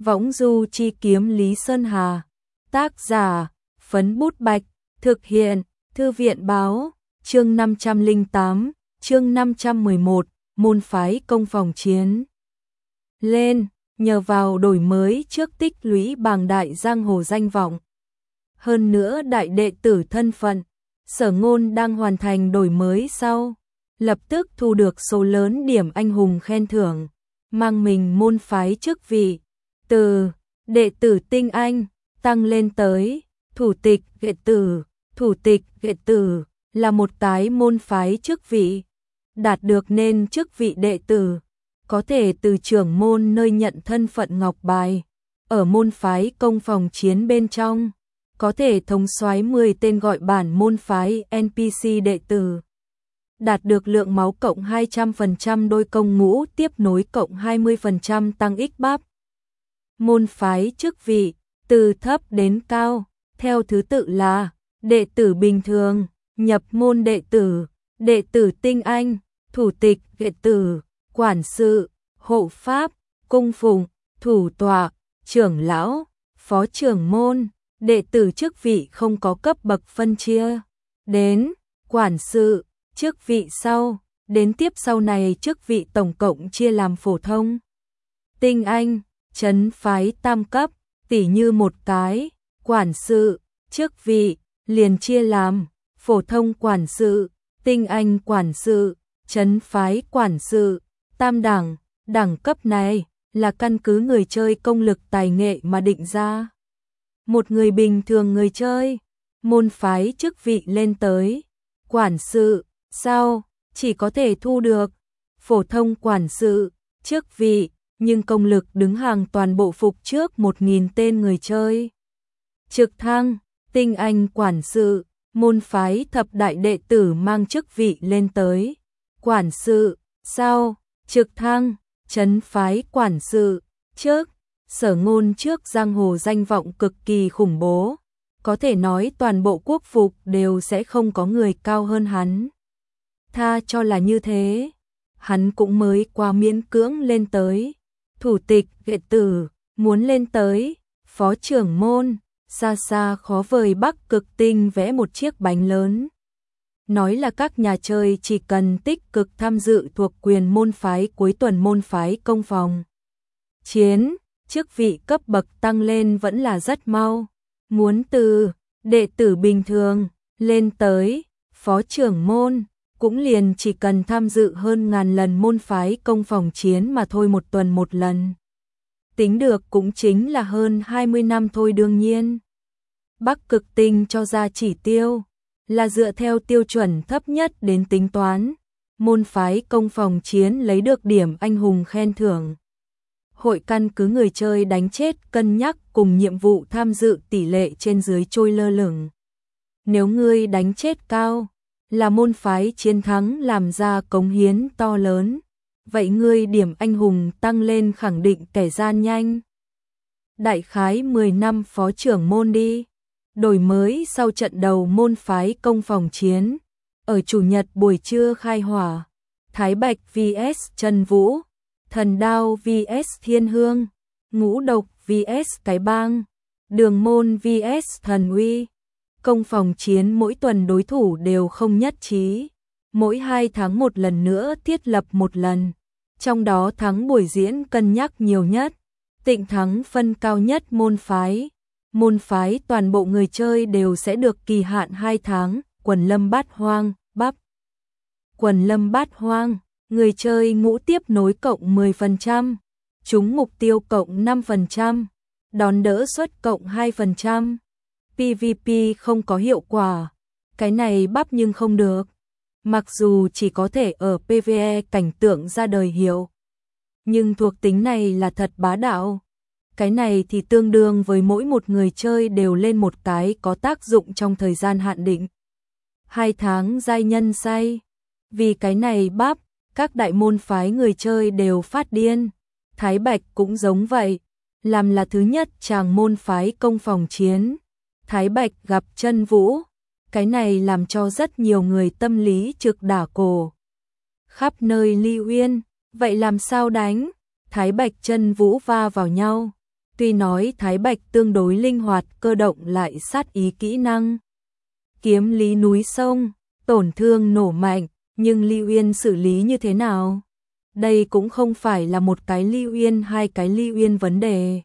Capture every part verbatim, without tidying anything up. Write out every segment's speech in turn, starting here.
Võng du chi kiếm Lý Sơn Hà. Tác giả, Phấn Bút Bạch. Thực hiện, Thư viện Báo. Chương năm trăm lẻ tám, chương năm trăm mười một, môn phái công phòng chiến. Lên, nhờ vào đổi mới trước tích lũy bàng đại giang hồ danh vọng. Hơn nữa đại đệ tử thân phận, Sở Ngôn đang hoàn thành đổi mới sau, lập tức thu được số lớn điểm anh hùng khen thưởng, mang mình môn phái chức vị, từ đệ tử tinh anh, tăng lên tới thủ tịch đệ tử. Thủ tịch đệ tử là một cái môn phái chức vị, đạt được nên chức vị đệ tử, có thể từ trưởng môn nơi nhận thân phận ngọc bài, ở môn phái công phòng chiến bên trong, có thể thống soái mười tên gọi bản môn phái en pê xê đệ tử, đạt được lượng máu cộng hai trăm phần trăm đôi công ngũ tiếp nối cộng hai mươi phần trăm tăng ích bắp. Môn phái chức vị, từ thấp đến cao, theo thứ tự là đệ tử bình thường, nhập môn đệ tử, đệ tử tinh anh, thủ tịch đệ tử, quản sự, hộ pháp, cung phụng, thủ tọa, trưởng lão, phó trưởng môn. Đệ tử chức vị không có cấp bậc phân chia. Đến quản sự, chức vị sau, đến tiếp sau này chức vị tổng cộng chia làm phổ thông, tinh anh, trấn phái tam cấp, tỉ như một cái quản sự, chức vị liền chia làm phổ thông quản sự, tinh anh quản sự, trấn phái quản sự, tam đẳng. Đẳng cấp này là căn cứ người chơi công lực tài nghệ mà định ra. Một người bình thường người chơi, môn phái chức vị lên tới quản sự, sau chỉ có thể thu được phổ thông quản sự chức vị, nhưng công lực đứng hàng toàn bộ phục trước một nghìn tên người chơi. Trực thăng, tinh anh quản sự, môn phái thập đại đệ tử mang chức vị lên tới quản sự, sau trực thăng, trấn phái quản sự, trước. Sở Ngôn trước giang hồ danh vọng cực kỳ khủng bố, có thể nói toàn bộ quốc phục đều sẽ không có người cao hơn hắn. Tha cho là như thế, hắn cũng mới qua miễn cưỡng lên tới thủ tịch đệ tử, muốn lên tới phó trưởng môn, xa xa khó vời. Bắc Cực Tinh vẽ một chiếc bánh lớn, nói là các nhà chơi chỉ cần tích cực tham dự thuộc quyền môn phái cuối tuần môn phái công phòng chiến, chức vị cấp bậc tăng lên vẫn là rất mau. Muốn từ đệ tử bình thường lên tới phó trưởng môn, cũng liền chỉ cần tham dự hơn ngàn lần môn phái công phòng chiến mà thôi, một tuần một lần. Tính được cũng chính là hơn hai mươi năm thôi. Đương nhiên, Bắc Cực Tinh cho ra chỉ tiêu là dựa theo tiêu chuẩn thấp nhất đến tính toán, môn phái công phòng chiến lấy được điểm anh hùng khen thưởng. Hội căn cứ người chơi đánh chết cân nhắc cùng nhiệm vụ tham dự tỷ lệ trên dưới trôi lơ lửng. Nếu ngươi đánh chết cao, là môn phái chiến thắng làm ra cống hiến to lớn, vậy ngươi điểm anh hùng tăng lên khẳng định kẻ gian nhanh. Đại khái mười năm phó trưởng môn đi. Đổi mới sau trận đầu môn phái công phòng chiến, ở chủ nhật buổi trưa khai hỏa, Thái Bạch vs Trần Vũ, Thần Đao vs Thiên Hương, Ngũ Độc vs Cái Bang, Đường Môn vs Thần Uy. Công phòng chiến mỗi tuần đối thủ đều không nhất trí, mỗi hai tháng một lần nữa thiết lập một lần, trong đó thắng buổi diễn cân nhắc nhiều nhất, tịnh thắng phân cao nhất môn phái. Môn phái toàn bộ người chơi đều sẽ được kỳ hạn hai tháng, quần lâm bát hoang, bắp. Quần lâm bát hoang, người chơi ngũ tiếp nối cộng mười phần trăm, trúng mục tiêu cộng năm phần trăm, đón đỡ suất cộng hai phần trăm. pê vê pê không có hiệu quả, cái này bắp nhưng không được. Mặc dù chỉ có thể ở pê vê e cảnh tượng ra đời hiệu, nhưng thuộc tính này là thật bá đạo. Cái này thì tương đương với mỗi một người chơi đều lên một cái có tác dụng trong thời gian hạn định. Hai tháng giai nhân say. Vì cái này bắp, các đại môn phái người chơi đều phát điên. Thái Bạch cũng giống vậy. Làm là thứ nhất chàng môn phái công phòng chiến, Thái Bạch gặp Trân Vũ. Cái này làm cho rất nhiều người tâm lý trực đả cổ. Khắp nơi Ly Uyên, vậy làm sao đánh? Thái Bạch Trân Vũ va vào nhau. Tuy nói Thái Bạch tương đối linh hoạt, cơ động lại sát ý kỹ năng. Kiếm lý núi sông, tổn thương nổ mạnh, nhưng Lưu Uyên xử lý như thế nào? Đây cũng không phải là một cái Lưu Uyên hai cái Lưu Uyên vấn đề.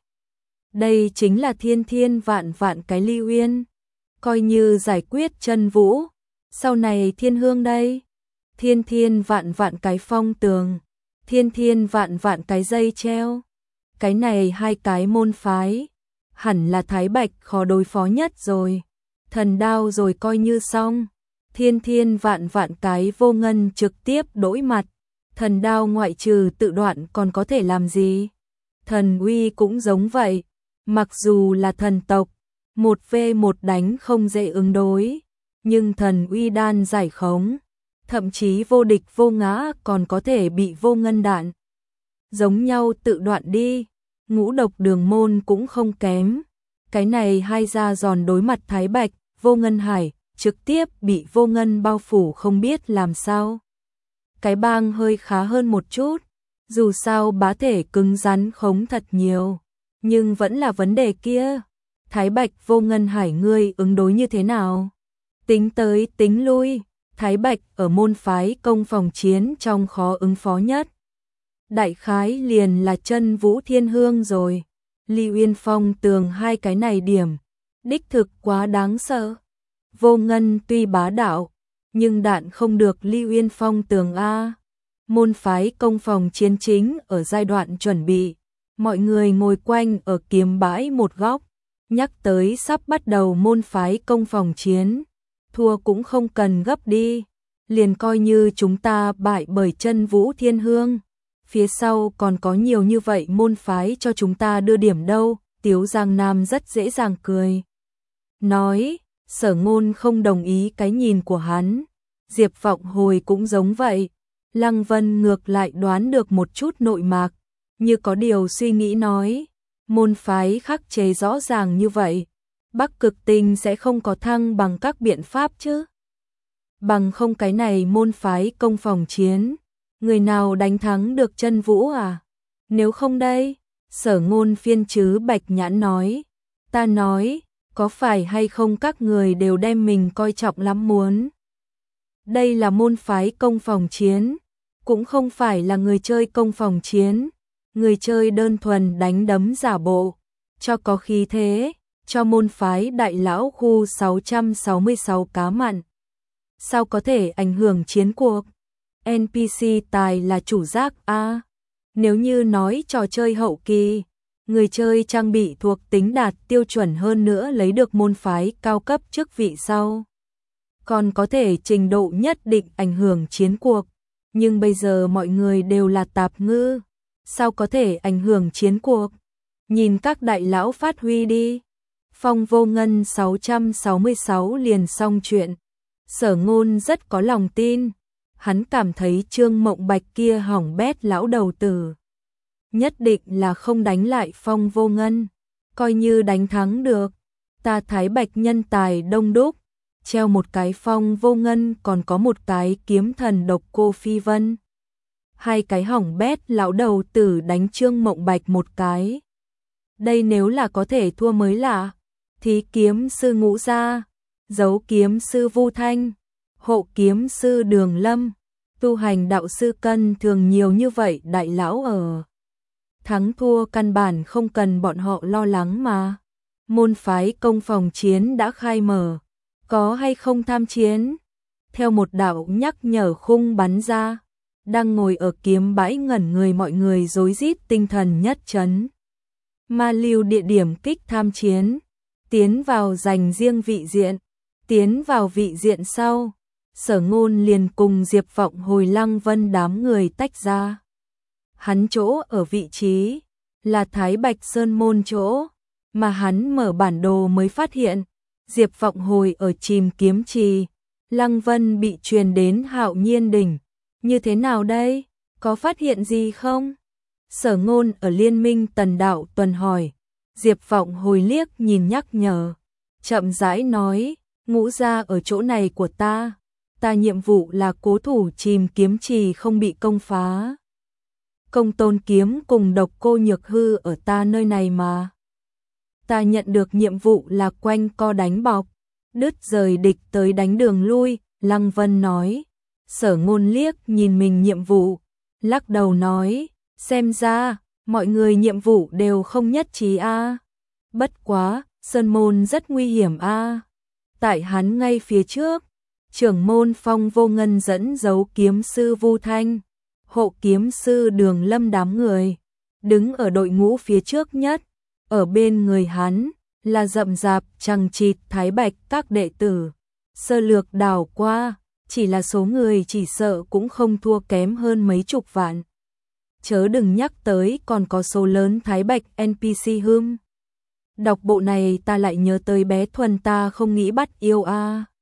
Đây chính là thiên thiên vạn vạn cái Lưu Uyên. Coi như giải quyết chân vũ, sau này thiên hương đây. Thiên thiên vạn vạn cái phong tường, thiên thiên vạn vạn cái dây treo. Cái này hai cái môn phái, hẳn là Thái Bạch khó đối phó nhất rồi. Thần đao rồi coi như xong. Thiên thiên vạn vạn cái vô ngân trực tiếp đối mặt. Thần đao ngoại trừ tự đoạn còn có thể làm gì? Thần uy cũng giống vậy. Mặc dù là thần tộc, một vs một đánh không dễ ứng đối, nhưng thần uy đan giải khống, thậm chí vô địch vô ngã còn có thể bị vô ngân đạn. Giống nhau tự đoạn đi, ngũ độc đường môn cũng không kém. Cái này hai ra giòn đối mặt Thái Bạch, vô ngân hải, trực tiếp bị vô ngân bao phủ không biết làm sao. Cái bang hơi khá hơn một chút, dù sao bá thể cứng rắn khống thật nhiều, nhưng vẫn là vấn đề kia. Thái Bạch vô ngân hải ngươi ứng đối như thế nào? Tính tới tính lui, Thái Bạch ở môn phái công phòng chiến trong khó ứng phó nhất. Đại khái liền là chân vũ thiên hương rồi. Lưu Uyên phong tường hai cái này điểm, đích thực quá đáng sợ. Vô ngân tuy bá đạo, nhưng đạn không được Lưu Uyên phong tường A. Môn phái công phòng chiến chính ở giai đoạn chuẩn bị, mọi người ngồi quanh ở kiếm bãi một góc, nhắc tới sắp bắt đầu môn phái công phòng chiến, thua cũng không cần gấp đi, liền coi như chúng ta bại bởi chân vũ thiên hương, phía sau còn có nhiều như vậy môn phái cho chúng ta đưa điểm đâu. Tiếu Giang Nam rất dễ dàng cười, nói. Sở Ngôn không đồng ý cái nhìn của hắn, Diệp Vọng Hồi cũng giống vậy. Lăng Vân ngược lại đoán được một chút nội mạc, như có điều suy nghĩ nói, môn phái khắc chế rõ ràng như vậy, Bắc Cực Tinh sẽ không có thăng bằng các biện pháp chứ. Bằng không cái này môn phái công phòng chiến, người nào đánh thắng được chân vũ à? Nếu không đây, Sở Ngôn phiên chứ Bạch Nhãn nói, ta nói, có phải hay không các người đều đem mình coi trọng lắm muốn. Đây là môn phái công phòng chiến, cũng không phải là người chơi công phòng chiến, người chơi đơn thuần đánh đấm giả bộ, cho có khí thế, cho môn phái đại lão khu sáu trăm sáu mươi sáu cá mặn. Sao có thể ảnh hưởng chiến cuộc? en pê xê tài là chủ giác a. Nếu như nói trò chơi hậu kỳ, người chơi trang bị thuộc tính đạt tiêu chuẩn hơn nữa lấy được môn phái cao cấp chức vị sau, còn có thể trình độ nhất định ảnh hưởng chiến cuộc. Nhưng bây giờ mọi người đều là tạp ngư, sao có thể ảnh hưởng chiến cuộc? Nhìn các đại lão phát huy đi. Phong Vô Ngân sáu trăm sáu mươi sáu liền xong chuyện. Sở Ngôn rất có lòng tin, hắn cảm thấy Trương Mộng Bạch kia hỏng bét lão đầu tử, nhất định là không đánh lại Phong Vô Ngân, coi như đánh thắng được, ta Thái Bạch nhân tài đông đúc, treo một cái Phong Vô Ngân còn có một cái kiếm thần độc cô Phi Vân. Hai cái hỏng bét lão đầu tử đánh Trương Mộng Bạch một cái. Đây nếu là có thể thua mới lạ. Thí kiếm sư Ngũ Gia, dấu kiếm sư Vu Thanh, hộ kiếm sư Đường Lâm, tu hành đạo sư Cân thường nhiều như vậy đại lão ở. Thắng thua căn bản không cần bọn họ lo lắng mà. Môn phái công phòng chiến đã khai mở, có hay không tham chiến? Theo một đạo nhắc nhở khung bắn ra, đang ngồi ở kiếm bãi ngẩn người mọi người rối rít tinh thần nhất chấn. Ma lưu địa điểm kích tham chiến, tiến vào giành riêng vị diện, tiến vào vị diện sau, Sở Ngôn liền cùng Diệp Vọng Hồi Lăng Vân đám người tách ra. Hắn chỗ ở vị trí là Thái Bạch Sơn môn chỗ, mà hắn mở bản đồ mới phát hiện, Diệp Vọng Hồi ở Chìm Kiếm Trì, Lăng Vân bị truyền đến Hạo Nhiên đỉnh. Như thế nào đây? Có phát hiện gì không? Sở Ngôn ở Liên Minh Tần Đạo Tuần hỏi. Diệp Vọng Hồi liếc nhìn nhắc nhở, chậm rãi nói, Ngũ Gia ở chỗ này của ta, ta nhiệm vụ là cố thủ Chìm Kiếm Trì không bị công phá. Công Tôn kiếm cùng Độc Cô Nhược Hư ở ta nơi này mà. ta nhận được nhiệm vụ là quanh co đánh bọc, đứt rời địch tới đánh đường lui, Lăng Vân nói. Sở Ngôn liếc nhìn mình nhiệm vụ, lắc đầu nói, xem ra, mọi người nhiệm vụ đều không nhất trí a. Bất quá, Sơn Môn rất nguy hiểm a. Tại hắn ngay phía trước, trưởng môn Phong Vô Ngân dẫn dấu kiếm sư Vu Thanh, hộ kiếm sư Đường Lâm đám người, đứng ở đội ngũ phía trước nhất, ở bên người hắn là rậm rạp chằng chịt Thái Bạch các đệ tử. Sơ lược đảo qua, chỉ là số người chỉ sợ cũng không thua kém hơn mấy chục vạn. Chớ đừng nhắc tới còn có số lớn Thái Bạch en pê xê hum. Đọc bộ này ta lại nhớ tới bé Thuần ta không nghĩ bắt yêu a.